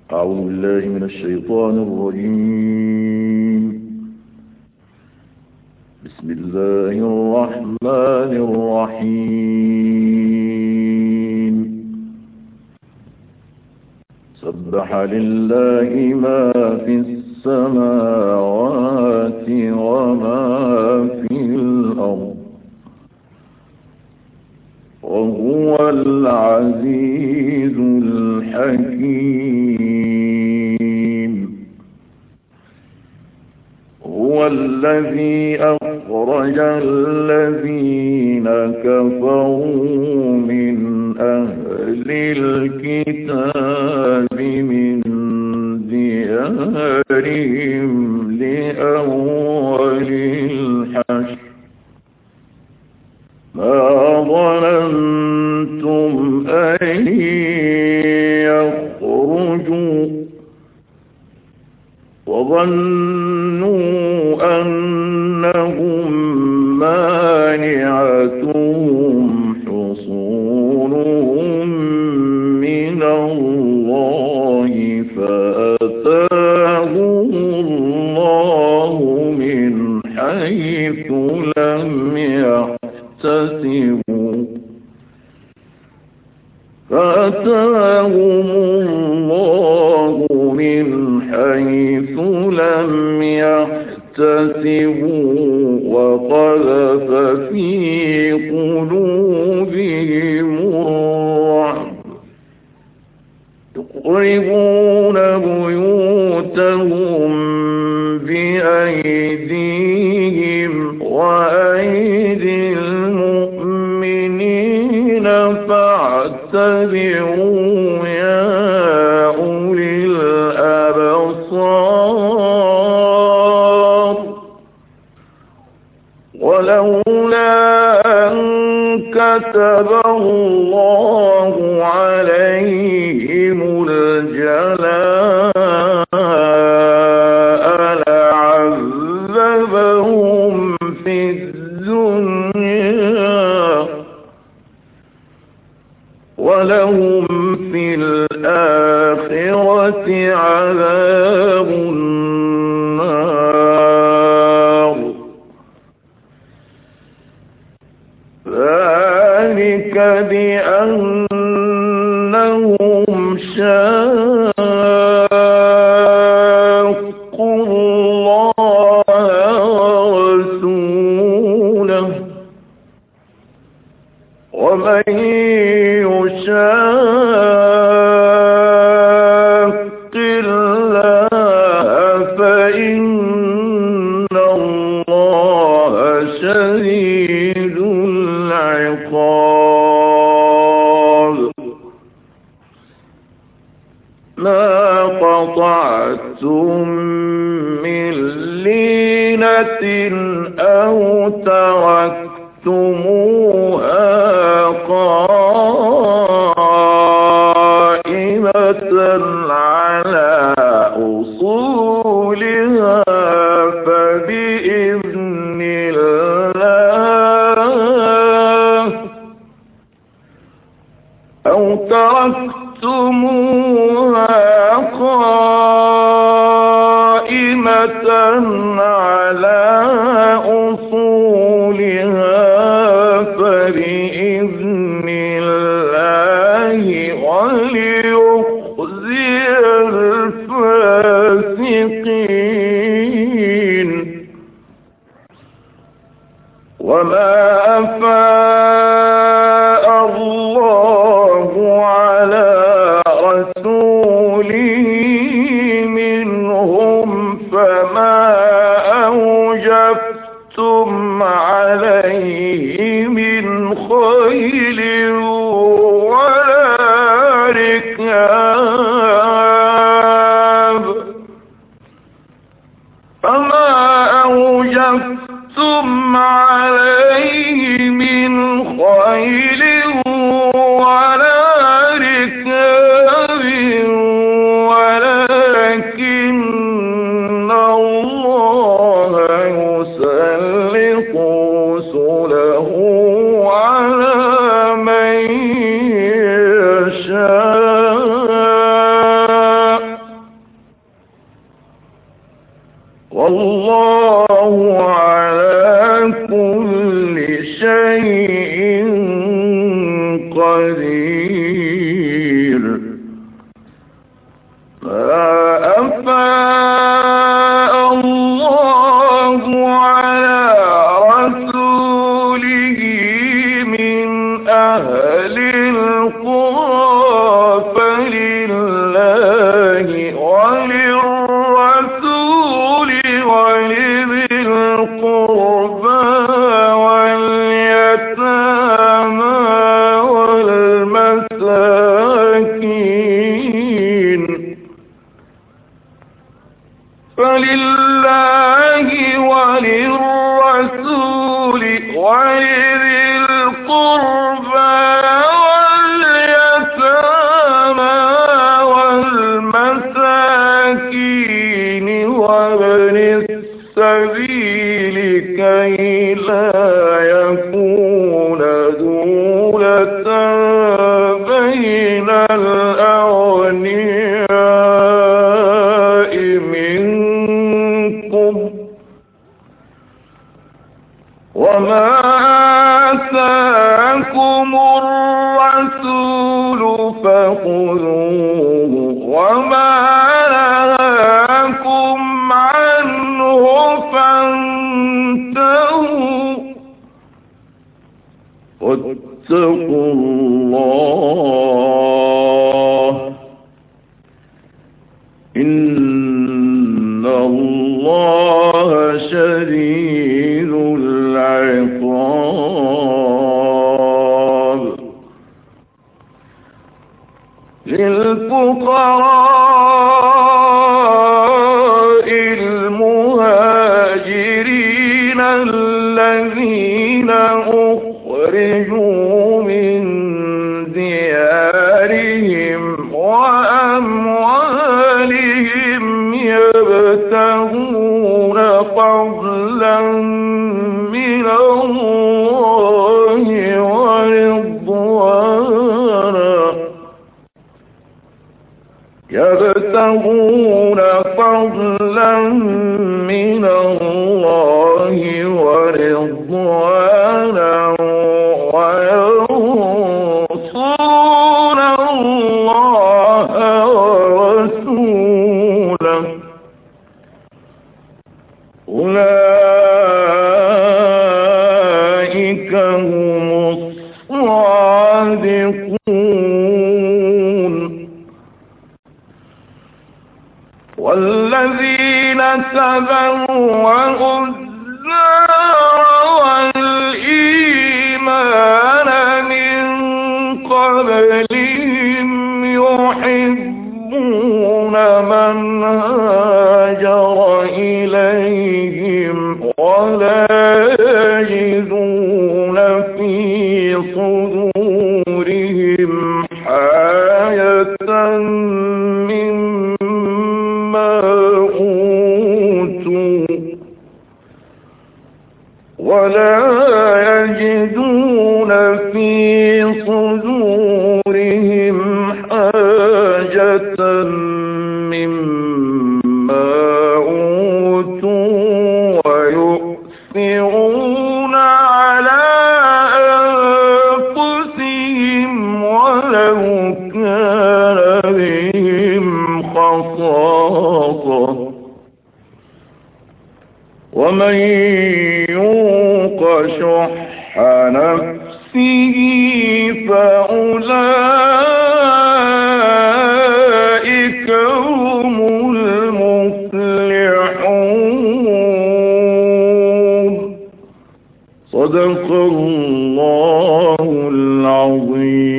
أعوذ بالله من الشيطان الرجيم. بسم الله الرحمن الرحيم. سبح لله ما في السماوات وما في الأرض وهو العزيز الحكيم. هو الذي أخرج الذين كفروا من أهل الكتاب من ديارهم لأول الحشر ما ظننتم أن يخرجوا وظنوا أنهم مانعتهم حصونهم من الله فأتاهم الله من حيث لم يحتسبوا وقذف في قلوبهم الرعب يخربون بيوتهم بأيديهم وأيدي المؤمنين فاعتبروا يا أولي الأبصار. ولولا أن كتب الله عليهم الجلاء لعذبهم في الدنيا ولهم في الآخرة عذاب النار. ذلك بأنهم شاقوا الله ورسوله ومن يشاق الله فإن الله شديد العقاب. ما قطعتم من لينة أو تركتموها قائمة على أصولها فبإذن الله أو تركتموها قائمة على أصولها فبإذن الله وليخزي الفاسقين. والله على كل شيء قدير. ما أفاء الله على رسوله من أهل القرى فلله وللرسول ولذي القربى واليتامى والمساكين فلله وللرسول ولذي القربى واليتامى والمساكين وابن السبيل كي لا يكون دولة بين الأغنياء منكم. وما آتاكم الرسول فخذوه وما نهاكم عنه فانتهوا واتقوا الله إن الله شديد العقاب. للفقراء المهاجرين الذين أخرجوا من ديارهم وأموالهم يبتغون فضلا من الله ورضوانا يبتغون فضلا من الله ورضوانا وينصرون الله ورسوله أولئك هم الصادقون. والذين تبوأوا الدار والإيمان من قبلهم يحبون من هاجر إليهم ولا يجدون في صدورهم حاجة مما أوتوا ولا يجدون في صدورهم حاجة مما أوتوا ويؤثرون على أنفسهم ولو كان بهم خصاصة ومن يوق شح نفسه فأولئك هم المفلحون. صدق الله العظيم.